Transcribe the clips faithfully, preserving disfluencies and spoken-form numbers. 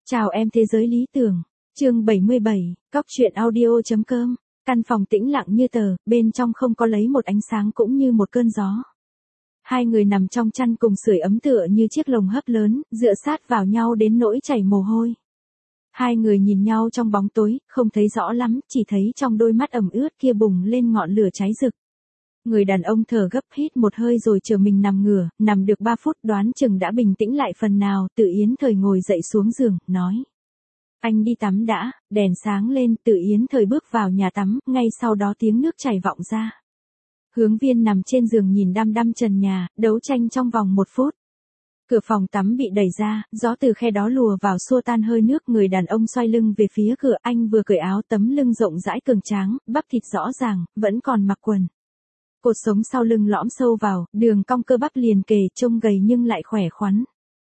Chào em thế giới lý tưởng. Chương bảy mươi bảy, cóc truyện audio.com. Căn phòng tĩnh lặng như tờ, bên trong không có lấy một ánh sáng cũng như một cơn gió. Hai người nằm trong chăn cùng sưởi ấm tựa như chiếc lồng hấp lớn, dựa sát vào nhau đến nỗi chảy mồ hôi. Hai người nhìn nhau trong bóng tối, không thấy rõ lắm, chỉ thấy trong đôi mắt ẩm ướt kia bùng lên ngọn lửa cháy rực. Người đàn ông thở gấp hít một hơi rồi chờ mình nằm ngửa, nằm được ba phút đoán chừng đã bình tĩnh lại phần nào, Tự Yến Thời ngồi dậy xuống giường, nói. Anh đi tắm đã, đèn sáng lên, Tự Yến Thời bước vào nhà tắm, ngay sau đó tiếng nước chảy vọng ra. Hướng Viên nằm trên giường nhìn đăm đăm trần nhà, đấu tranh trong vòng một phút. Cửa phòng tắm bị đẩy ra, gió từ khe đó lùa vào xua tan hơi nước, người đàn ông xoay lưng về phía cửa, anh vừa cởi áo, tấm lưng rộng rãi cường tráng, bắp thịt rõ ràng, vẫn còn mặc quần. Cột sống sau lưng lõm sâu vào, đường cong cơ bắp liền kề, trông gầy nhưng lại khỏe khoắn.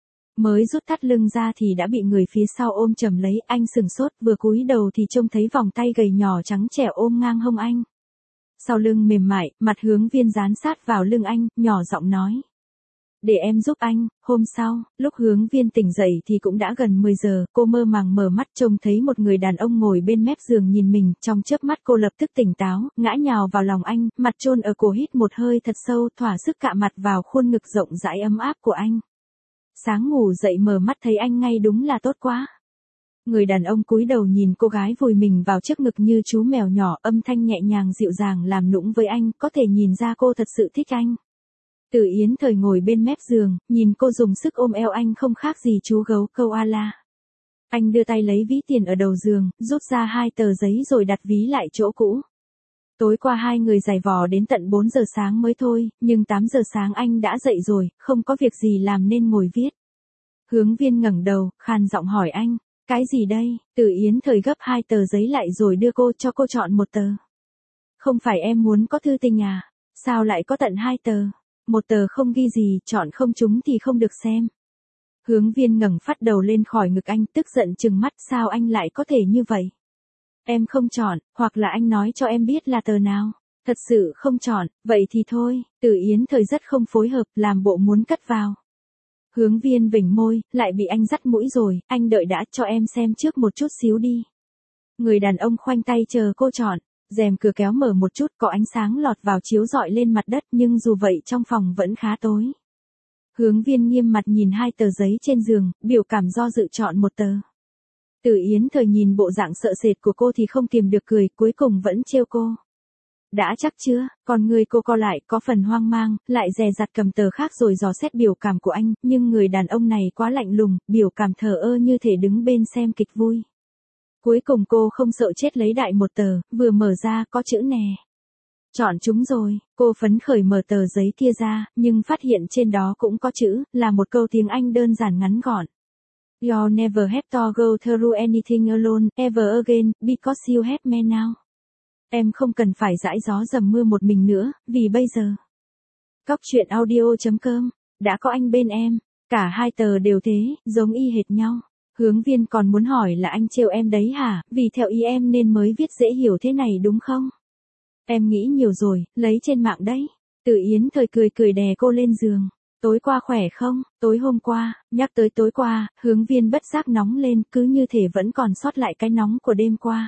Mới rút thắt lưng ra thì đã bị người phía sau ôm chầm lấy, anh sừng sốt, vừa cúi đầu thì trông thấy vòng tay gầy nhỏ trắng trẻo ôm ngang hông anh. Sau lưng mềm mại, mặt Hướng Viên dán sát vào lưng anh, nhỏ giọng nói. Để em giúp anh. Hôm sau, lúc Hướng Viên tỉnh dậy thì cũng đã gần mười giờ, cô mơ màng mở mắt trông thấy một người đàn ông ngồi bên mép giường nhìn mình, trong chớp mắt cô lập tức tỉnh táo, ngã nhào vào lòng anh, mặt chôn ở cổ, hít một hơi thật sâu, thỏa sức cạ mặt vào khuôn ngực rộng rãi ấm áp của anh. Sáng ngủ dậy mở mắt thấy anh ngay đúng là tốt quá. Người đàn ông cúi đầu nhìn cô gái vùi mình vào trước ngực như chú mèo nhỏ, âm thanh nhẹ nhàng dịu dàng làm nũng với anh, có thể nhìn ra cô thật sự thích anh. Tự Yến Thời ngồi bên mép giường, nhìn cô dùng sức ôm eo anh không khác gì chú gấu câu a la. Anh đưa tay lấy ví tiền ở đầu giường, rút ra hai tờ giấy rồi đặt ví lại chỗ cũ. Tối qua hai người giày vò đến tận bốn giờ sáng mới thôi, nhưng tám giờ sáng anh đã dậy rồi, không có việc gì làm nên ngồi viết. Hướng Viên ngẩng đầu, khan giọng hỏi anh, cái gì đây? Tự Yến Thời gấp hai tờ giấy lại rồi đưa cô cho cô chọn một tờ. Không phải em muốn có thư tình à? Sao lại có tận hai tờ? Một tờ không ghi gì, chọn không trúng thì không được xem. Hướng Viên ngẩng phát đầu lên khỏi ngực anh, tức giận trừng mắt, sao anh lại có thể như vậy? Em không chọn, hoặc là anh nói cho em biết là tờ nào. Thật sự không chọn, vậy thì thôi. Tự Yến Thời rất không phối hợp, làm bộ muốn cất vào. Hướng Viên vểnh môi, lại bị anh dắt mũi rồi, anh đợi đã, cho em xem trước một chút xíu đi. Người đàn ông khoanh tay chờ cô chọn. Rèm cửa kéo mở một chút, có ánh sáng lọt vào chiếu rọi lên mặt đất, nhưng dù vậy trong phòng vẫn khá tối. Hướng Viên nghiêm mặt nhìn hai tờ giấy trên giường, biểu cảm do dự chọn một tờ. Tự Yến Thời nhìn bộ dạng sợ sệt của cô thì không kiềm được cười, cuối cùng vẫn trêu cô. Đã chắc chưa? Còn người cô co lại, có phần hoang mang, lại dè dặt cầm tờ khác rồi dò xét biểu cảm của anh, nhưng người đàn ông này quá lạnh lùng, biểu cảm thờ ơ như thể đứng bên xem kịch vui. Cuối cùng cô không sợ chết lấy đại một tờ, vừa mở ra có chữ nè. Chọn chúng rồi, cô phấn khởi mở tờ giấy kia ra, nhưng phát hiện trên đó cũng có chữ, là một câu tiếng Anh đơn giản ngắn gọn. You'll never have to go through anything alone, ever again, because you have me now. Em không cần phải dãi gió dầm mưa một mình nữa, vì bây giờ. Cóc truyện audio.com, đã có anh bên em, cả hai tờ đều thế, giống y hệt nhau. Hướng Viên còn muốn hỏi là anh trêu em đấy hả, vì theo ý em nên mới viết dễ hiểu thế này đúng không? Em nghĩ nhiều rồi, lấy trên mạng đấy. Tự Yến Thời cười cười đè cô lên giường. Tối qua khỏe không? Tối hôm qua, nhắc tới tối qua, Hướng Viên bất giác nóng lên, cứ như thể vẫn còn sót lại cái nóng của đêm qua.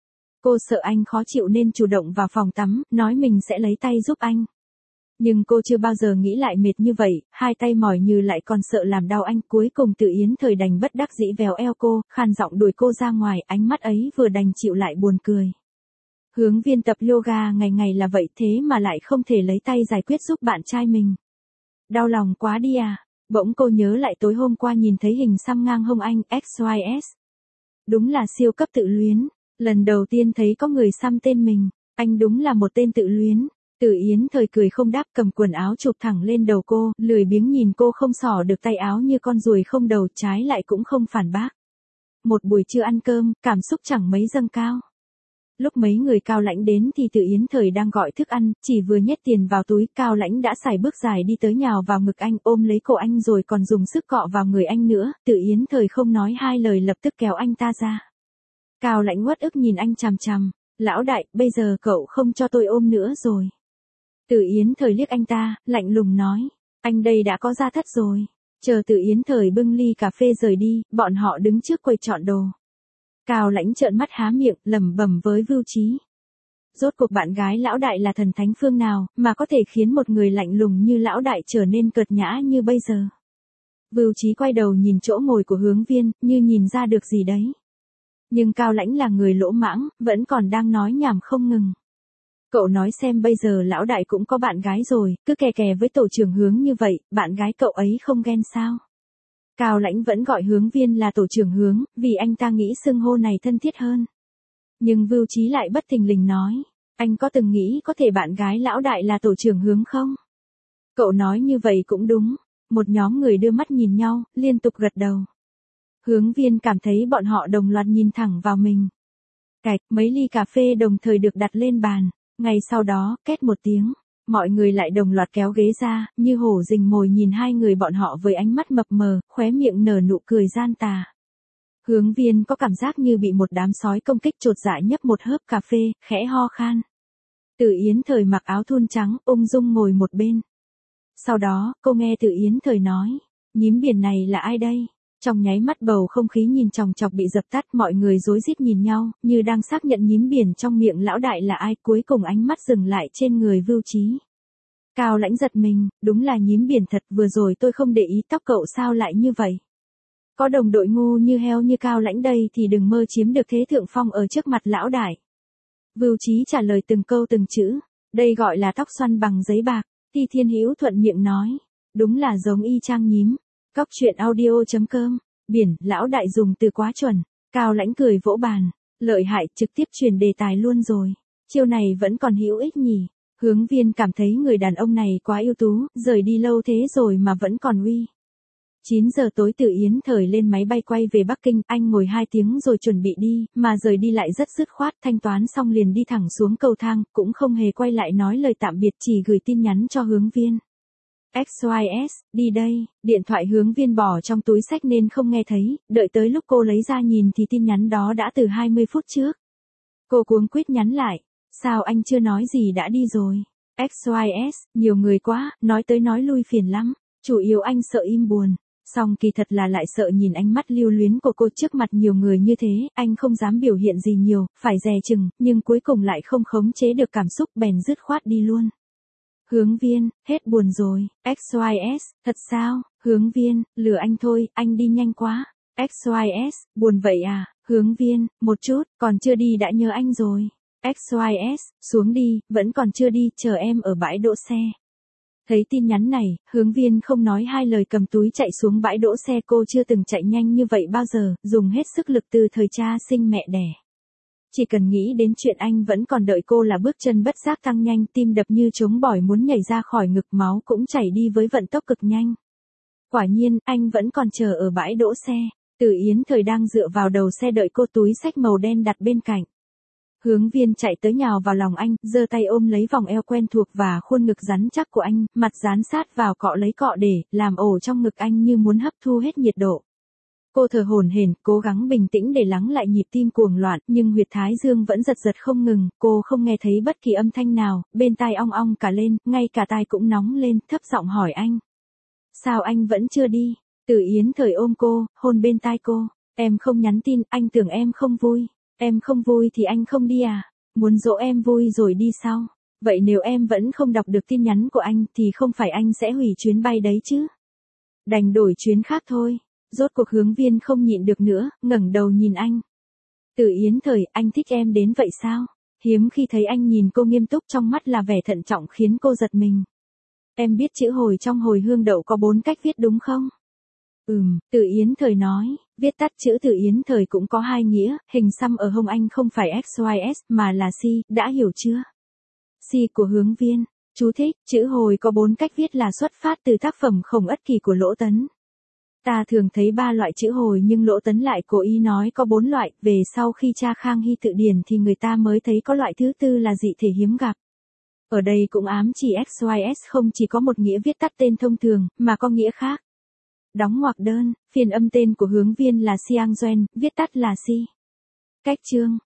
Cô sợ anh khó chịu nên chủ động vào phòng tắm, nói mình sẽ lấy tay giúp anh. Nhưng cô chưa bao giờ nghĩ lại mệt như vậy, hai tay mỏi như lại còn sợ làm đau anh, cuối cùng Tự Yến Thời đành bất đắc dĩ véo eo cô, khan giọng đuổi cô ra ngoài, ánh mắt ấy vừa đành chịu lại buồn cười. Hướng Viên tập yoga ngày ngày là vậy thế mà lại không thể lấy tay giải quyết giúp bạn trai mình. Đau lòng quá đi à, bỗng cô nhớ lại tối hôm qua nhìn thấy hình xăm ngang hông anh, ích i ét. Đúng là siêu cấp tự luyến, lần đầu tiên thấy có người xăm tên mình, anh đúng là một tên tự luyến. Tự Yến Thời cười không đáp, cầm quần áo chụp thẳng lên đầu cô, lười biếng nhìn cô không xỏ được tay áo như con ruồi không đầu, trái lại cũng không phản bác. Một buổi trưa ăn cơm, cảm xúc chẳng mấy dâng cao. Lúc mấy người Cao Lãnh đến thì Tự Yến Thời đang gọi thức ăn, chỉ vừa nhét tiền vào túi, Cao Lãnh đã xài bước dài đi tới nhào vào ngực anh, ôm lấy cổ anh rồi còn dùng sức cọ vào người anh nữa, Tự Yến Thời không nói hai lời lập tức kéo anh ta ra. Cao Lãnh uất ức nhìn anh chằm chằm, lão đại, bây giờ cậu không cho tôi ôm nữa rồi. Tự Yến Thời liếc anh ta, lạnh lùng nói, anh đây đã có gia thất rồi. Chờ Từ Yến Thời bưng ly cà phê rời đi, bọn họ đứng trước quầy chọn đồ. Cao Lãnh trợn mắt há miệng, lẩm bẩm với Vưu Chí. Rốt cuộc bạn gái lão đại là thần thánh phương nào, mà có thể khiến một người lạnh lùng như lão đại trở nên cợt nhã như bây giờ. Vưu Chí quay đầu nhìn chỗ ngồi của Hướng Viên, như nhìn ra được gì đấy. Nhưng Cao Lãnh là người lỗ mãng, vẫn còn đang nói nhảm không ngừng. Cậu nói xem bây giờ lão đại cũng có bạn gái rồi, cứ kè kè với tổ trưởng Hướng như vậy, bạn gái cậu ấy không ghen sao? Cao Lãnh vẫn gọi Hướng Viên là tổ trưởng Hướng, vì anh ta nghĩ xưng hô này thân thiết hơn. Nhưng Vưu Chí lại bất thình lình nói, anh có từng nghĩ có thể bạn gái lão đại là tổ trưởng Hướng không? Cậu nói như vậy cũng đúng. Một nhóm người đưa mắt nhìn nhau, liên tục gật đầu. Hướng Viên cảm thấy bọn họ đồng loạt nhìn thẳng vào mình. Cạch, mấy ly cà phê đồng thời được đặt lên bàn. Ngay sau đó, két một tiếng, mọi người lại đồng loạt kéo ghế ra, như hổ rình mồi nhìn hai người bọn họ với ánh mắt mập mờ, khóe miệng nở nụ cười gian tà. Hướng Viên có cảm giác như bị một đám sói công kích chột dạ nhấp một hớp cà phê, khẽ ho khan. Từ Yến Thời mặc áo thun trắng, ung dung ngồi một bên. Sau đó, cô nghe Từ Yến Thời nói, nhím biển này là ai đây? Trong nháy mắt bầu không khí nhìn chòng chọc bị dập tắt, mọi người rối rít nhìn nhau, như đang xác nhận nhím biển trong miệng lão đại là ai, cuối cùng ánh mắt dừng lại trên người Vưu Chí. Cao Lãnh giật mình, đúng là nhím biển thật, vừa rồi tôi không để ý tóc cậu sao lại như vậy. Có đồng đội ngu như heo như Cao Lãnh đây thì đừng mơ chiếm được thế thượng phong ở trước mặt lão đại. Vưu Chí trả lời từng câu từng chữ, đây gọi là tóc xoăn bằng giấy bạc. Ti Thiên Hữu thuận miệng nói, đúng là giống y chang nhím. Cóc truyện audio chấm com, biển, lão đại dùng từ quá chuẩn. Cao Lãnh cười vỗ bàn, lợi hại, trực tiếp truyền đề tài luôn rồi. Chiêu này vẫn còn hữu ích nhỉ. Hướng Viên cảm thấy người đàn ông này quá ưu tú, rời đi lâu thế rồi mà vẫn còn uy. chín giờ tối Từ Yến Thời lên máy bay quay về Bắc Kinh, anh ngồi hai tiếng rồi chuẩn bị đi, mà rời đi lại rất dứt khoát, thanh toán xong liền đi thẳng xuống cầu thang, cũng không hề quay lại nói lời tạm biệt, chỉ gửi tin nhắn cho Hướng Viên. ích i ét, đi đây, điện thoại Hướng Viên bỏ trong túi xách nên không nghe thấy, đợi tới lúc cô lấy ra nhìn thì tin nhắn đó đã từ hai mươi phút trước. Cô cuống quýt nhắn lại, sao anh chưa nói gì đã đi rồi? ích i ét, nhiều người quá, nói tới nói lui phiền lắm, chủ yếu anh sợ im buồn. Song kỳ thật là lại sợ nhìn ánh mắt lưu luyến của cô trước mặt nhiều người như thế, anh không dám biểu hiện gì nhiều, phải dè chừng, nhưng cuối cùng lại không khống chế được cảm xúc bèn dứt khoát đi luôn. Hướng Viên, hết buồn rồi, ích i ét, thật sao? Hướng Viên, lừa anh thôi, anh đi nhanh quá. ích i ét, buồn vậy à? Hướng Viên, một chút, còn chưa đi đã nhớ anh rồi. ích i ét, xuống đi, vẫn còn chưa đi, chờ em ở bãi đỗ xe. Thấy tin nhắn này, Hướng Viên không nói hai lời cầm túi chạy xuống bãi đỗ xe, cô chưa từng chạy nhanh như vậy bao giờ, dùng hết sức lực từ thời cha sinh mẹ đẻ. Chỉ cần nghĩ đến chuyện anh vẫn còn đợi cô là bước chân bất giác tăng nhanh, tim đập như trống bỏi muốn nhảy ra khỏi ngực, máu cũng chảy đi với vận tốc cực nhanh. Quả nhiên, anh vẫn còn chờ ở bãi đỗ xe. Từ Yến Thời đang dựa vào đầu xe đợi cô, túi xách màu đen đặt bên cạnh. Hướng Viên chạy tới nhào vào lòng anh, giơ tay ôm lấy vòng eo quen thuộc và khuôn ngực rắn chắc của anh, mặt dán sát vào cọ lấy cọ để, làm ổ trong ngực anh như muốn hấp thu hết nhiệt độ. Cô thở hổn hển, cố gắng bình tĩnh để lắng lại nhịp tim cuồng loạn, nhưng huyệt thái dương vẫn giật giật không ngừng, cô không nghe thấy bất kỳ âm thanh nào, bên tai ong ong cả lên, ngay cả tai cũng nóng lên, thấp giọng hỏi anh. Sao anh vẫn chưa đi? Từ Yến Thời ôm cô, hôn bên tai cô, em không nhắn tin, anh tưởng em không vui. Em không vui thì anh không đi à? Muốn dỗ em vui rồi đi sao? Vậy nếu em vẫn không đọc được tin nhắn của anh thì không phải anh sẽ hủy chuyến bay đấy chứ? Đành đổi chuyến khác thôi. Rốt cuộc Hướng Viên không nhịn được nữa, ngẩng đầu nhìn anh. Từ Yến Thời, anh thích em đến vậy sao? Hiếm khi thấy anh nhìn cô nghiêm túc, trong mắt là vẻ thận trọng khiến cô giật mình. Em biết chữ hồi trong hồi hương đậu có bốn cách viết đúng không? Ừm, Từ Yến Thời nói, viết tắt chữ Từ Yến Thời cũng có hai nghĩa, hình xăm ở hông anh không phải ích i ét mà là si, đã hiểu chưa? Si của Hướng Viên, chú thích, chữ hồi có bốn cách viết là xuất phát từ tác phẩm Khổng Ất Kỳ của Lỗ Tấn. Ta thường thấy ba loại chữ hồi nhưng Lỗ Tấn lại cố ý nói có bốn loại, về sau khi tra Khang Hy tự điển thì người ta mới thấy có loại thứ tư là dị thể hiếm gặp. Ở đây cũng ám chỉ ích i ét không chỉ có một nghĩa viết tắt tên thông thường, mà có nghĩa khác. Đóng ngoặc đơn, phiên âm tên của Hướng Viên là Xiang Duan, viết tắt là Si. Cách chương,